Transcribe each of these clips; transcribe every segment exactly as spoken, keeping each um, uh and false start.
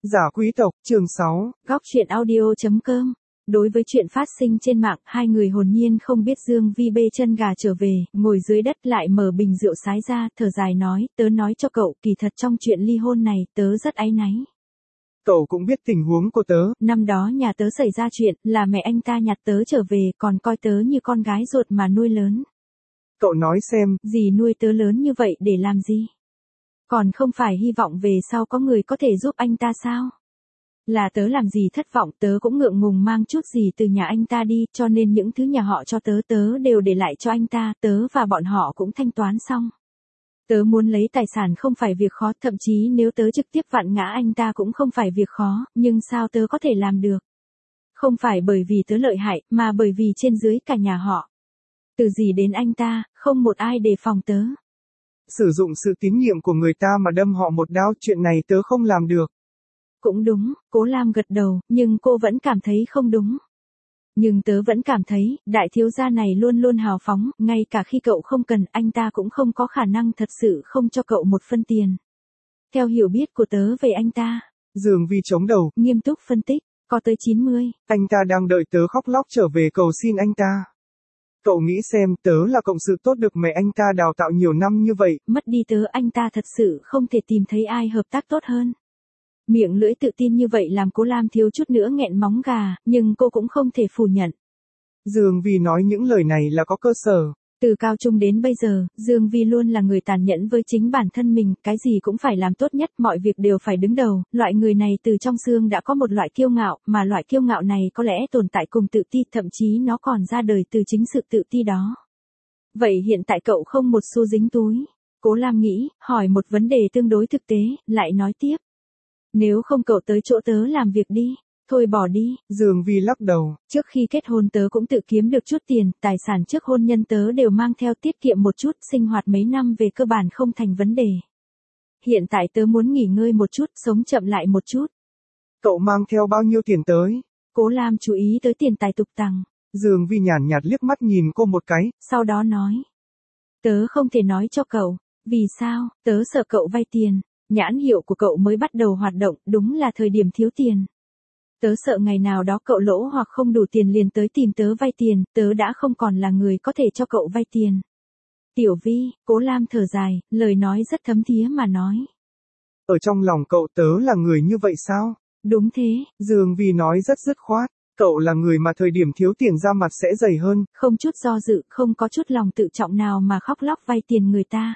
Giả quý tộc, chương sáu. Góc truyện audio chấm com. Đối với chuyện phát sinh trên mạng, hai người hồn nhiên không biết Dương Vi bê chân gà trở về, ngồi dưới đất lại mở bình rượu sái ra, thở dài nói, tớ nói cho cậu, kỳ thật trong chuyện ly hôn này, tớ rất áy náy. Cậu cũng biết tình huống của tớ. Năm đó nhà tớ xảy ra chuyện, là mẹ anh ta nhặt tớ trở về, còn coi tớ như con gái ruột mà nuôi lớn. Cậu nói xem. Dì nuôi tớ lớn như vậy để làm gì? Còn không phải hy vọng về sau có người có thể giúp anh ta sao? Là tớ làm gì thất vọng, tớ cũng ngượng ngùng mang chút gì từ nhà anh ta đi, cho nên những thứ nhà họ cho tớ tớ đều để lại cho anh ta, tớ và bọn họ cũng thanh toán xong. Tớ muốn lấy tài sản không phải việc khó, thậm chí nếu tớ trực tiếp vặn ngã anh ta cũng không phải việc khó, nhưng sao tớ có thể làm được? Không phải bởi vì tớ lợi hại, mà bởi vì trên dưới cả nhà họ. Từ gì đến anh ta, không một ai đề phòng tớ. Sử dụng sự tín nhiệm của người ta mà đâm họ một đao, chuyện này tớ không làm được. Cũng đúng, Cố Lam gật đầu, nhưng cô vẫn cảm thấy không đúng. Nhưng tớ vẫn cảm thấy, đại thiếu gia này luôn luôn hào phóng, ngay cả khi cậu không cần, anh ta cũng không có khả năng thật sự không cho cậu một phân tiền. Theo hiểu biết của tớ về anh ta, Dương Vi chống đầu, nghiêm túc phân tích, có tới chín mươi. Anh ta đang đợi tớ khóc lóc trở về cầu xin anh ta. Cậu nghĩ xem, tớ là cộng sự tốt được mẹ anh ta đào tạo nhiều năm như vậy. Mất đi tớ, anh ta thật sự không thể tìm thấy ai hợp tác tốt hơn. Miệng lưỡi tự tin như vậy làm Cố Lam thiếu chút nữa nghẹn móng gà, nhưng cô cũng không thể phủ nhận. Dương Vi nói những lời này là có cơ sở. Từ cao trung đến bây giờ, Dương Vi luôn là người tàn nhẫn với chính bản thân mình, cái gì cũng phải làm tốt nhất, mọi việc đều phải đứng đầu, loại người này từ trong xương đã có một loại kiêu ngạo, mà loại kiêu ngạo này có lẽ tồn tại cùng tự ti, thậm chí nó còn ra đời từ chính sự tự ti đó. Vậy hiện tại cậu không một xu dính túi? Cố Lam nghĩ, hỏi một vấn đề tương đối thực tế, lại nói tiếp. Nếu không cậu tới chỗ tớ làm việc đi. Thôi bỏ đi. Dương Vi lắc đầu. Trước khi kết hôn tớ cũng tự kiếm được chút tiền, tài sản trước hôn nhân tớ đều mang theo, tiết kiệm một chút, sinh hoạt mấy năm về cơ bản không thành vấn đề. Hiện tại tớ muốn nghỉ ngơi một chút, sống chậm lại một chút. Cậu mang theo bao nhiêu tiền tới? Cố Lam chú ý tới tiền tài tục tằng. Dương Vi nhàn nhạt liếc mắt nhìn cô một cái, sau đó nói. Tớ không thể nói cho cậu. Vì sao? Tớ sợ cậu vay tiền. Nhãn hiệu của cậu mới bắt đầu hoạt động, đúng là thời điểm thiếu tiền. Tớ sợ ngày nào đó cậu lỗ hoặc không đủ tiền liền tới tìm tớ vay tiền, tớ đã không còn là người có thể cho cậu vay tiền. Tiểu Vi, Cố Lam thở dài, lời nói rất thấm thía mà nói. Ở trong lòng cậu tớ là người như vậy sao? Đúng thế. Dương Vi nói rất dứt khoát, cậu là người mà thời điểm thiếu tiền ra mặt sẽ dày hơn. Không chút do dự, không có chút lòng tự trọng nào mà khóc lóc vay tiền người ta.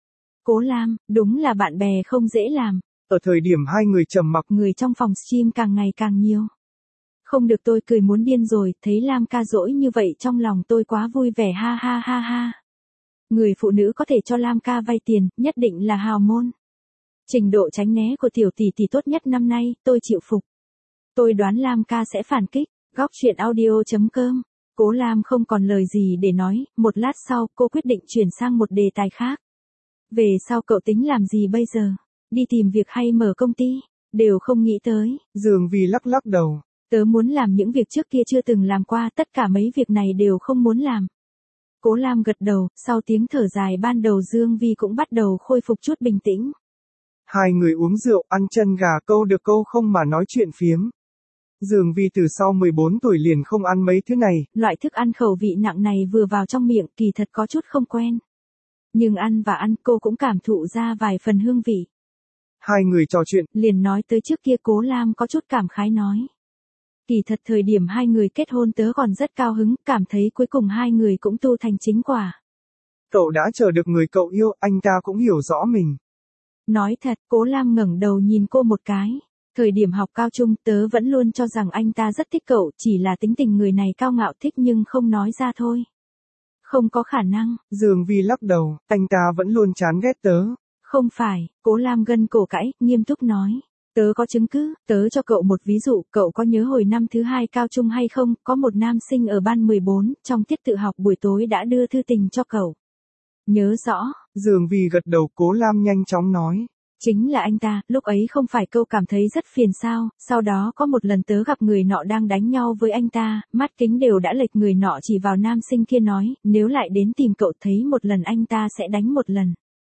Cố Lam, đúng là bạn bè không dễ làm. Ở thời điểm hai người trầm mặc, người trong phòng stream càng ngày càng nhiều. Không được, tôi cười muốn điên rồi, thấy Lam ca dỗi như vậy trong lòng tôi quá vui vẻ, ha ha ha ha. Người phụ nữ có thể cho Lam ca vay tiền, nhất định là hào môn. Trình độ tránh né của tiểu tỷ tỷ tốt nhất năm nay, tôi chịu phục. Tôi đoán Lam ca sẽ phản kích. Góc truyện audio chấm com. Cố Lam không còn lời gì để nói, một lát sau cô quyết định chuyển sang một đề tài khác. Về sau cậu tính làm gì bây giờ? Đi tìm việc hay mở công ty? Đều không nghĩ tới. Dương Vi lắc lắc đầu. Tớ muốn làm những việc trước kia chưa từng làm qua, tất cả mấy việc này đều không muốn làm. Cố Lam gật đầu, sau tiếng thở dài ban đầu Dương Vi cũng bắt đầu khôi phục chút bình tĩnh. Hai người uống rượu, ăn chân gà, câu được câu không mà nói chuyện phiếm. Dương Vi từ sau mười bốn tuổi liền không ăn mấy thứ này. Loại thức ăn khẩu vị nặng này vừa vào trong miệng, kỳ thật có chút không quen. Nhưng ăn và ăn cô cũng cảm thụ ra vài phần hương vị. Hai người trò chuyện, liền nói tới trước kia. Cố Lam có chút cảm khái nói. Kỳ thật thời điểm hai người kết hôn tớ còn rất cao hứng, cảm thấy cuối cùng hai người cũng tu thành chính quả. Cậu đã chờ được người cậu yêu, anh ta cũng hiểu rõ mình. Nói thật, Cố Lam ngẩng đầu nhìn cô một cái. Thời điểm học cao trung tớ vẫn luôn cho rằng anh ta rất thích cậu, chỉ là tính tình người này cao ngạo thích nhưng không nói ra thôi. Không có khả năng. Dương Vi lắc đầu, anh ta vẫn luôn chán ghét tớ. Không phải, Cố Lam gân cổ cãi, nghiêm túc nói. Tớ có chứng cứ, tớ cho cậu một ví dụ, cậu có nhớ hồi năm thứ hai cao trung hay không, có một nam sinh ở ban mười bốn, trong tiết tự học buổi tối đã đưa thư tình cho cậu. Nhớ rõ. Dương Vi gật đầu. Cố Lam nhanh chóng nói. Chính là anh ta, lúc ấy không phải cậu cảm thấy rất phiền sao, sau đó có một lần tớ gặp người nọ đang đánh nhau với anh ta, mắt kính đều đã lệch, người nọ chỉ vào nam sinh kia nói, nếu lại đến tìm cậu thấy một lần anh ta sẽ đánh một lần.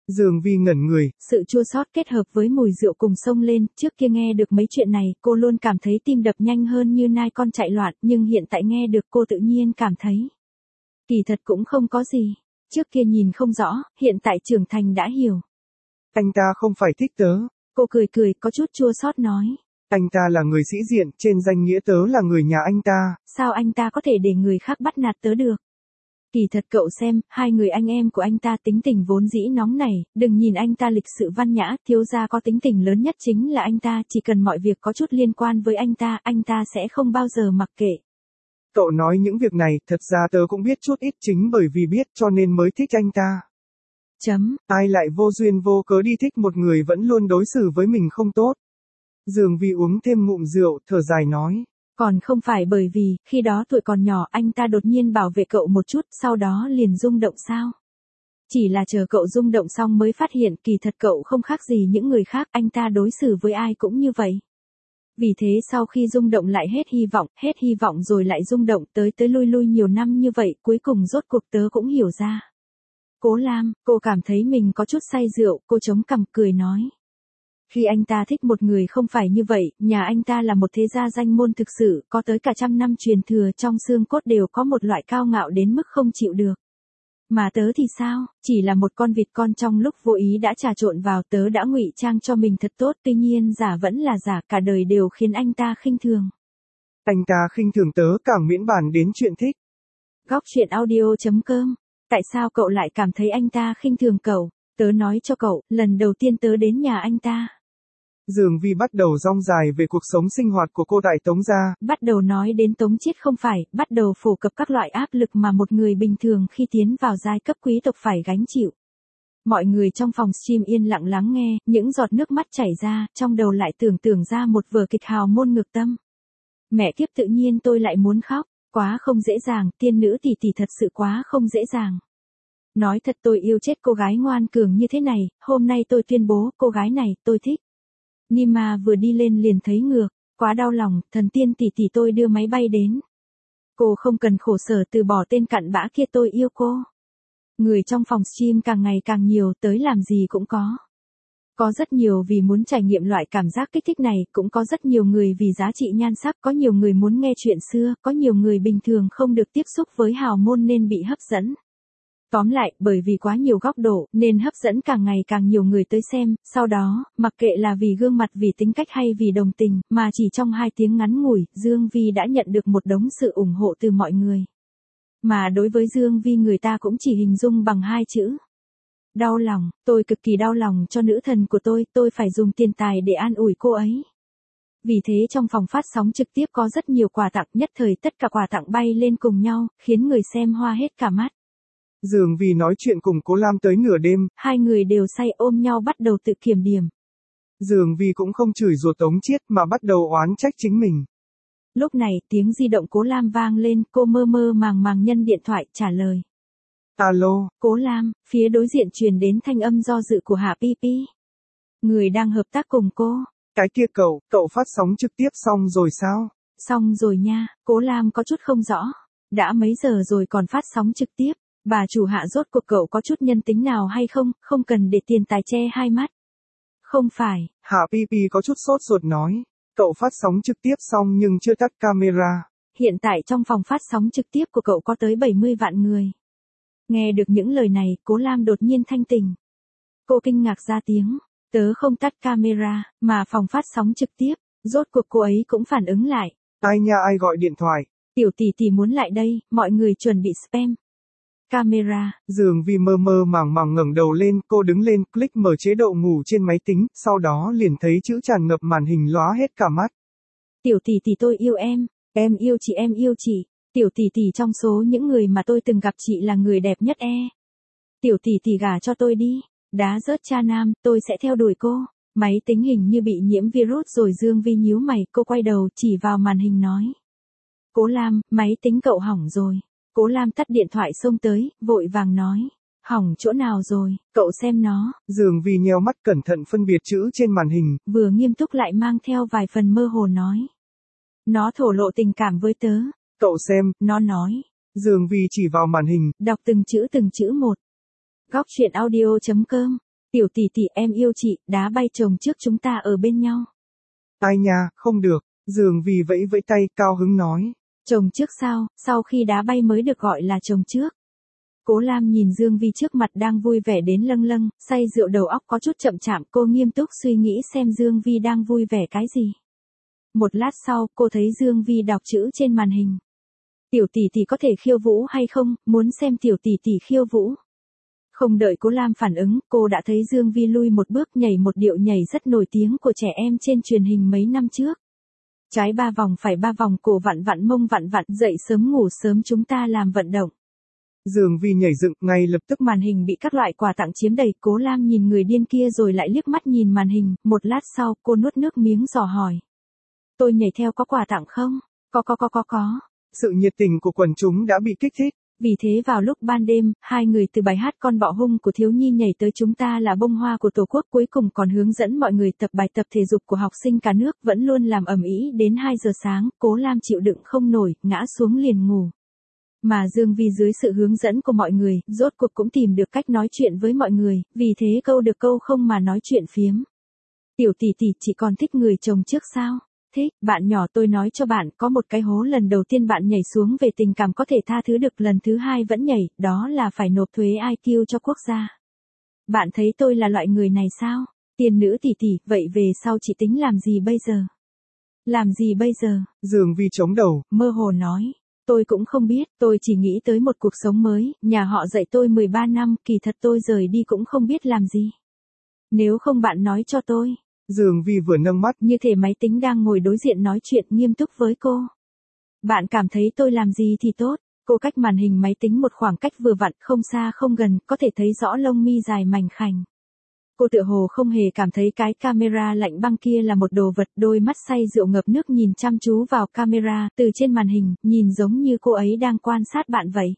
Dương Vi ngẩn người. Sự chua xót kết hợp với mùi rượu cùng xông lên, trước kia nghe được mấy chuyện này, cô luôn cảm thấy tim đập nhanh hơn như nai con chạy loạn, nhưng hiện tại nghe được cô tự nhiên cảm thấy. Kỳ thật cũng không có gì. Trước kia nhìn không rõ, hiện tại trưởng thành đã hiểu. Anh ta không phải thích tớ. Cô cười cười, có chút chua xót nói. Anh ta là người sĩ diện, trên danh nghĩa tớ là người nhà anh ta. Sao anh ta có thể để người khác bắt nạt tớ được? Kỳ thật cậu xem, hai người anh em của anh ta tính tình vốn dĩ nóng nảy, đừng nhìn anh ta lịch sự văn nhã, thiếu gia có tính tình lớn nhất chính là anh ta, chỉ cần mọi việc có chút liên quan với anh ta, anh ta sẽ không bao giờ mặc kệ. Cậu nói những việc này, thật ra tớ cũng biết chút ít chính bởi vì biết cho nên mới thích anh ta. Chấm. Ai lại vô duyên vô cớ đi thích một người vẫn luôn đối xử với mình không tốt. Dương Vi uống thêm ngụm rượu, thở dài nói. Còn không phải bởi vì, khi đó tuổi còn nhỏ anh ta đột nhiên bảo vệ cậu một chút, sau đó liền rung động sao? Chỉ là chờ cậu rung động xong mới phát hiện kỳ thật cậu không khác gì những người khác, anh ta đối xử với ai cũng như vậy. Vì thế sau khi rung động lại hết hy vọng, hết hy vọng rồi lại rung động tới tới lui lui nhiều năm như vậy, cuối cùng rốt cuộc tớ cũng hiểu ra. Cố Lam, cô cảm thấy mình có chút say rượu, cô chống cằm cười nói. Khi anh ta thích một người không phải như vậy, nhà anh ta là một thế gia danh môn thực sự, có tới cả trăm năm truyền thừa trong xương cốt đều có một loại cao ngạo đến mức không chịu được. Mà tớ thì sao, chỉ là một con vịt con trong lúc vô ý đã trà trộn vào, tớ đã ngụy trang cho mình thật tốt, tuy nhiên giả vẫn là giả, cả đời đều khiến anh ta khinh thường. Anh ta khinh thường tớ càng miễn bàn đến chuyện thích. Góc truyện audio chấm com. Tại sao cậu lại cảm thấy anh ta khinh thường cậu? Tớ nói cho cậu, lần đầu tiên tớ đến nhà anh ta. Dương Vi bắt đầu rong dài về cuộc sống sinh hoạt của cô tại Tống gia. Bắt đầu nói đến Tống Chiết không phải, bắt đầu phổ cập các loại áp lực mà một người bình thường khi tiến vào giai cấp quý tộc phải gánh chịu. Mọi người trong phòng stream yên lặng lắng nghe, những giọt nước mắt chảy ra, trong đầu lại tưởng tượng ra một vở kịch hào môn ngược tâm. Mẹ kiếp, tự nhiên tôi lại muốn khóc, quá không dễ dàng, tiên nữ tỷ tỷ thật sự quá không dễ dàng. Nói thật tôi yêu chết cô gái ngoan cường như thế này, hôm nay tôi tuyên bố, cô gái này, tôi thích. Nima vừa đi lên liền thấy ngược, quá đau lòng, thần tiên tỷ tỷ tôi đưa máy bay đến. Cô không cần khổ sở từ bỏ tên cặn bã kia, tôi yêu cô. Người trong phòng stream càng ngày càng nhiều, tới làm gì cũng có. Có rất nhiều vì muốn trải nghiệm loại cảm giác kích thích này, cũng có rất nhiều người vì giá trị nhan sắc, có nhiều người muốn nghe chuyện xưa, có nhiều người bình thường không được tiếp xúc với hào môn nên bị hấp dẫn. Tóm lại, bởi vì quá nhiều góc độ, nên hấp dẫn càng ngày càng nhiều người tới xem, sau đó, mặc kệ là vì gương mặt, vì tính cách hay vì đồng tình, mà chỉ trong hai tiếng ngắn ngủi, Dương Vi đã nhận được một đống sự ủng hộ từ mọi người. Mà đối với Dương Vi người ta cũng chỉ hình dung bằng hai chữ. Đau lòng, tôi cực kỳ đau lòng cho nữ thần của tôi, tôi phải dùng tiền tài để an ủi cô ấy. Vì thế trong phòng phát sóng trực tiếp có rất nhiều quà tặng, nhất thời tất cả quà tặng bay lên cùng nhau, khiến người xem hoa hết cả mắt. Dương Vi nói chuyện cùng Cố Lam tới nửa đêm. Hai người đều say ôm nhau bắt đầu tự kiểm điểm. Dương Vi cũng không chửi rủa Tống Chiết mà bắt đầu oán trách chính mình. Lúc này tiếng di động Cố Lam vang lên, cô mơ mơ màng màng nhân điện thoại trả lời. Alo. Cố Lam, phía đối diện truyền đến thanh âm do dự của Hạ Pi Pi. Người đang hợp tác cùng cô. Cái kia cậu, cậu phát sóng trực tiếp xong rồi sao? Xong rồi nha, Cố Lam có chút không rõ. Đã mấy giờ rồi còn phát sóng trực tiếp. Bà chủ Hạ rốt cuộc cậu có chút nhân tính nào hay không, không cần để tiền tài che hai mắt. Không phải. Hạ Pi Pi có chút sốt ruột nói. Cậu phát sóng trực tiếp xong nhưng chưa tắt camera. Hiện tại trong phòng phát sóng trực tiếp của cậu có tới bảy mươi vạn người. Nghe được những lời này, Cố Lam đột nhiên thanh tỉnh. Cô kinh ngạc ra tiếng. Tớ không tắt camera, mà phòng phát sóng trực tiếp. Rốt cuộc cô ấy cũng phản ứng lại. Ai nha, ai gọi điện thoại? Tiểu tỷ tỷ muốn lại đây, mọi người chuẩn bị spam. Camera. Dương Vi mơ mơ màng màng ngẩng đầu lên, cô đứng lên, click mở chế độ ngủ trên máy tính, sau đó liền thấy chữ tràn ngập màn hình lóa hết cả mắt. Tiểu tỷ tỷ tôi yêu em, em yêu chị, em yêu chị. Tiểu tỷ tỷ trong số những người mà tôi từng gặp chị là người đẹp nhất e. Tiểu tỷ tỷ gả cho tôi đi, đá rớt cha nam, tôi sẽ theo đuổi cô. Máy tính hình như bị nhiễm virus rồi. Dương Vi nhíu mày, cô quay đầu chỉ vào màn hình nói. Cố Lam, máy tính cậu hỏng rồi. Cố Lam tắt điện thoại xông tới, vội vàng nói. Hỏng chỗ nào rồi, cậu xem nó. Dương Vi nheo mắt cẩn thận phân biệt chữ trên màn hình. Vừa nghiêm túc lại mang theo vài phần mơ hồ nói. Nó thổ lộ tình cảm với tớ. Cậu xem. Nó nói. Dương Vi chỉ vào màn hình. Đọc từng chữ từng chữ một. Góc truyện audio chấm com Tiểu tỷ tỷ em yêu chị, đá bay chồng trước chúng ta ở bên nhau. Ai nha, không được, Dương Vi vẫy vẫy tay cao hứng nói. Chồng trước sao, sau khi đá bay mới được gọi là chồng trước. Cố Lam nhìn Dương Vi trước mặt đang vui vẻ đến lâng lâng, say rượu đầu óc có chút chậm chạm, cô nghiêm túc suy nghĩ xem Dương Vi đang vui vẻ cái gì. Một lát sau, cô thấy Dương Vi đọc chữ trên màn hình. Tiểu tỷ tỷ có thể khiêu vũ hay không, muốn xem tiểu tỷ tỷ khiêu vũ. Không đợi Cố Lam phản ứng, cô đã thấy Dương Vi lui một bước nhảy một điệu nhảy rất nổi tiếng của trẻ em trên truyền hình mấy năm trước. Trái ba vòng phải ba vòng, cổ vặn vặn mông vặn vặn, dậy sớm ngủ sớm chúng ta làm vận động. Dương Vi nhảy dựng, ngay lập tức màn hình bị các loại quà tặng chiếm đầy, Cố Lam nhìn người điên kia rồi lại liếc mắt nhìn màn hình, một lát sau, cô nuốt nước miếng dò hỏi. Tôi nhảy theo có quà tặng không? Có có có có có. Sự nhiệt tình của quần chúng đã bị kích thích. Vì thế vào lúc ban đêm, hai người từ bài hát Con bọ hung của thiếu nhi nhảy tới Chúng ta là bông hoa của Tổ quốc, cuối cùng còn hướng dẫn mọi người tập bài tập thể dục của học sinh cả nước, vẫn luôn làm ầm ĩ đến hai giờ sáng, Cố Lam chịu đựng không nổi, ngã xuống liền ngủ. Mà Dương Vi dưới sự hướng dẫn của mọi người, rốt cuộc cũng tìm được cách nói chuyện với mọi người, vì thế câu được câu không mà nói chuyện phiếm. Tiểu tỷ tỷ, chị còn thích người chồng trước sao? Thích, bạn nhỏ tôi nói cho bạn, có một cái hố lần đầu tiên bạn nhảy xuống về tình cảm có thể tha thứ được, lần thứ hai vẫn nhảy, đó là phải nộp thuế i kiu cho quốc gia. Bạn thấy tôi là loại người này sao? Tiên nữ tỷ tỷ, vậy về sau chị tính làm gì bây giờ? Làm gì bây giờ? Dương Vi chống đầu, mơ hồ nói. Tôi cũng không biết, tôi chỉ nghĩ tới một cuộc sống mới, nhà họ dạy tôi mười ba năm, kỳ thật tôi rời đi cũng không biết làm gì. Nếu không bạn nói cho tôi. Dương Vi vừa nâng mắt, như thể máy tính đang ngồi đối diện nói chuyện nghiêm túc với cô. Bạn cảm thấy tôi làm gì thì tốt. Cô cách màn hình máy tính một khoảng cách vừa vặn, không xa không gần, có thể thấy rõ lông mi dài mảnh khảnh. Cô tựa hồ không hề cảm thấy cái camera lạnh băng kia là một đồ vật, đôi mắt say rượu ngập nước nhìn chăm chú vào camera, từ trên màn hình, nhìn giống như cô ấy đang quan sát bạn vậy.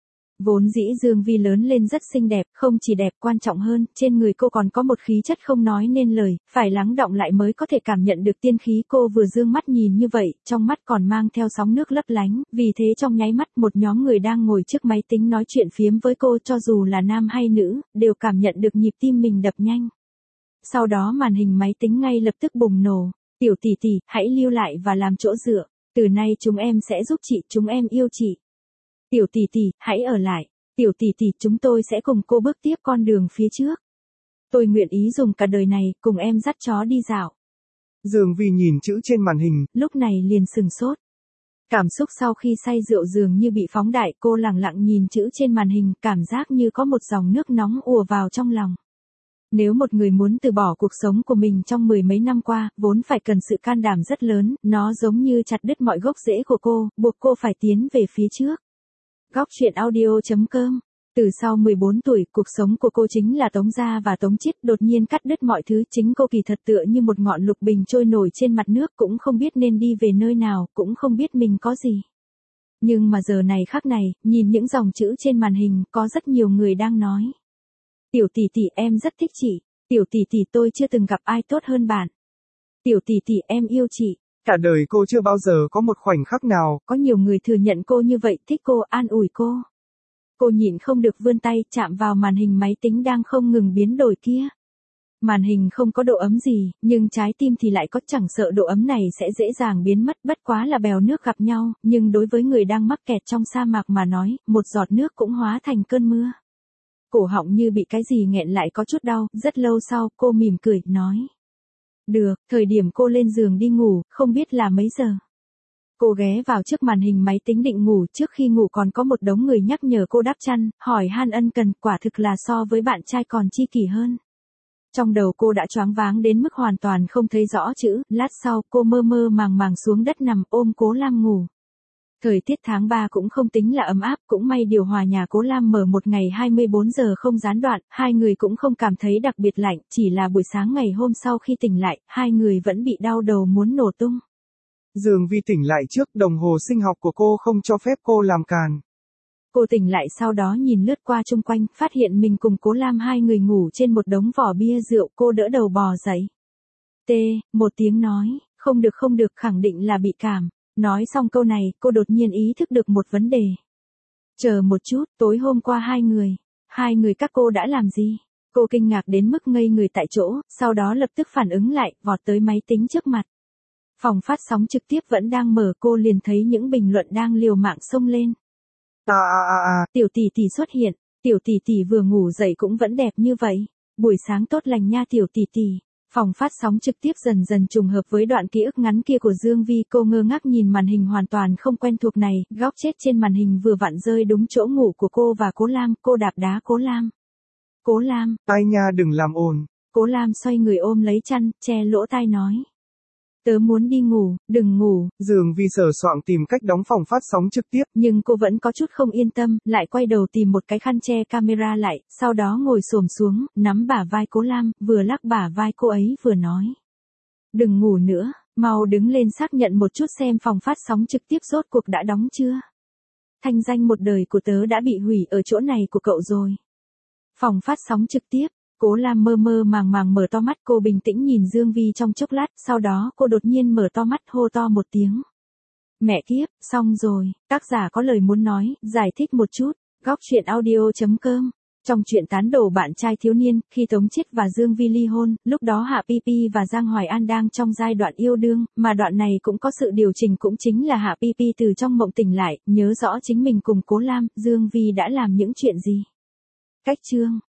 Vốn dĩ Dương Vi lớn lên rất xinh đẹp, không chỉ đẹp, quan trọng hơn, trên người cô còn có một khí chất không nói nên lời, phải lắng đọng lại mới có thể cảm nhận được tiên khí. Cô vừa dương mắt nhìn như vậy, trong mắt còn mang theo sóng nước lấp lánh, vì thế trong nháy mắt một nhóm người đang ngồi trước máy tính nói chuyện phiếm với cô, cho dù là nam hay nữ, đều cảm nhận được nhịp tim mình đập nhanh. Sau đó màn hình máy tính ngay lập tức bùng nổ. Tiểu tỷ tỷ, hãy lưu lại và làm chỗ dựa, từ nay chúng em sẽ giúp chị, chúng em yêu chị. Tiểu tỷ tỷ, hãy ở lại. Tiểu tỷ tỷ, chúng tôi sẽ cùng cô bước tiếp con đường phía trước. Tôi nguyện ý dùng cả đời này, cùng em dắt chó đi dạo. Dương Vi nhìn chữ trên màn hình, lúc này liền sừng sốt. Cảm xúc sau khi say rượu dường như bị phóng đại, cô lặng lặng nhìn chữ trên màn hình, cảm giác như có một dòng nước nóng ùa vào trong lòng. Nếu một người muốn từ bỏ cuộc sống của mình trong mười mấy năm qua, vốn phải cần sự can đảm rất lớn, nó giống như chặt đứt mọi gốc rễ của cô, buộc cô phải tiến về phía trước. Góc truyện audio chấm com. Từ sau mười bốn tuổi, cuộc sống của cô chính là Tống Gia và Tống Chiết, đột nhiên cắt đứt mọi thứ, chính cô kỳ thật tựa như một ngọn lục bình trôi nổi trên mặt nước, cũng không biết nên đi về nơi nào, cũng không biết mình có gì. Nhưng mà giờ này khắc này, nhìn những dòng chữ trên màn hình, có rất nhiều người đang nói. Tiểu tỷ tỷ, em rất thích chị. Tiểu tỷ tỷ, tôi chưa từng gặp ai tốt hơn bạn. Tiểu tỷ tỷ, em yêu chị. Cả đời cô chưa bao giờ có một khoảnh khắc nào. Có nhiều người thừa nhận cô như vậy, thích cô, an ủi cô. Cô nhịn không được vươn tay, chạm vào màn hình máy tính đang không ngừng biến đổi kia. Màn hình không có độ ấm gì, nhưng trái tim thì lại có, chẳng sợ độ ấm này sẽ dễ dàng biến mất, bất quá là bèo nước gặp nhau, nhưng đối với người đang mắc kẹt trong sa mạc mà nói, một giọt nước cũng hóa thành cơn mưa. Cổ họng như bị cái gì nghẹn lại có chút đau, rất lâu sau, cô mỉm cười, nói. Được, thời điểm cô lên giường đi ngủ, không biết là mấy giờ. Cô ghé vào trước màn hình máy tính định ngủ, trước khi ngủ còn có một đống người nhắc nhở cô đắp chăn, hỏi han ân cần, quả thực là so với bạn trai còn chi kỷ hơn. Trong đầu cô đã choáng váng đến mức hoàn toàn không thấy rõ chữ, lát sau cô mơ mơ màng màng xuống đất nằm ôm Cố Lam ngủ. Thời tiết tháng ba cũng không tính là ấm áp, cũng may điều hòa nhà Cố Lam mở một ngày hai mươi bốn giờ không gián đoạn, hai người cũng không cảm thấy đặc biệt lạnh, chỉ là buổi sáng ngày hôm sau khi tỉnh lại, hai người vẫn bị đau đầu muốn nổ tung. Dương Vi tỉnh lại trước, đồng hồ sinh học của cô không cho phép cô làm càn. Cô tỉnh lại sau đó nhìn lướt qua chung quanh, phát hiện mình cùng Cố Lam hai người ngủ trên một đống vỏ bia rượu, cô đỡ đầu bò dậy. T, một tiếng nói, không được không được, khẳng định là bị cảm. Nói xong câu này, cô đột nhiên ý thức được một vấn đề. Chờ một chút, tối hôm qua hai người, hai người các cô đã làm gì? Cô kinh ngạc đến mức ngây người tại chỗ, sau đó lập tức phản ứng lại, vọt tới máy tính trước mặt. Phòng phát sóng trực tiếp vẫn đang mở, cô liền thấy những bình luận đang liều mạng xông lên. À à à à. Tiểu tỷ tỷ xuất hiện, tiểu tỷ tỷ vừa ngủ dậy cũng vẫn đẹp như vậy. Buổi sáng tốt lành nha tiểu tỷ tỷ. Phòng phát sóng trực tiếp dần dần trùng hợp với đoạn ký ức ngắn kia của Dương Vi, cô ngơ ngác nhìn màn hình hoàn toàn không quen thuộc này, góc chết trên màn hình vừa vặn rơi đúng chỗ ngủ của cô và Cố Lam, cô đạp đá Cố Lam. Cố Lam. Ai nha đừng làm ồn. Cố Lam xoay người ôm lấy chăn, che lỗ tai nói. Tớ muốn đi ngủ, đừng ngủ. Dương Vi sờ soạng tìm cách đóng phòng phát sóng trực tiếp. Nhưng cô vẫn có chút không yên tâm, lại quay đầu tìm một cái khăn che camera lại, sau đó ngồi xổm xuống, nắm bả vai Cố Lam, vừa lắc bả vai cô ấy vừa nói. Đừng ngủ nữa, mau đứng lên xác nhận một chút xem phòng phát sóng trực tiếp rốt cuộc đã đóng chưa. Thanh danh một đời của tớ đã bị hủy ở chỗ này của cậu rồi. Phòng phát sóng trực tiếp. Cố Lam mơ mơ màng màng mở to mắt, cô bình tĩnh nhìn Dương Vi trong chốc lát, sau đó cô đột nhiên mở to mắt hô to một tiếng. Mẹ kiếp, xong rồi, tác giả có lời muốn nói, giải thích một chút, góc truyện audio chấm com. Trong chuyện tán đổ bạn trai thiếu niên, khi Tống Chiết và Dương Vi ly hôn, lúc đó Hạ Pi Pi và Giang Hoài An đang trong giai đoạn yêu đương, mà đoạn này cũng có sự điều chỉnh, cũng chính là Hạ Pi Pi từ trong mộng tỉnh lại, nhớ rõ chính mình cùng Cố Lam, Dương Vi đã làm những chuyện gì. Cách chương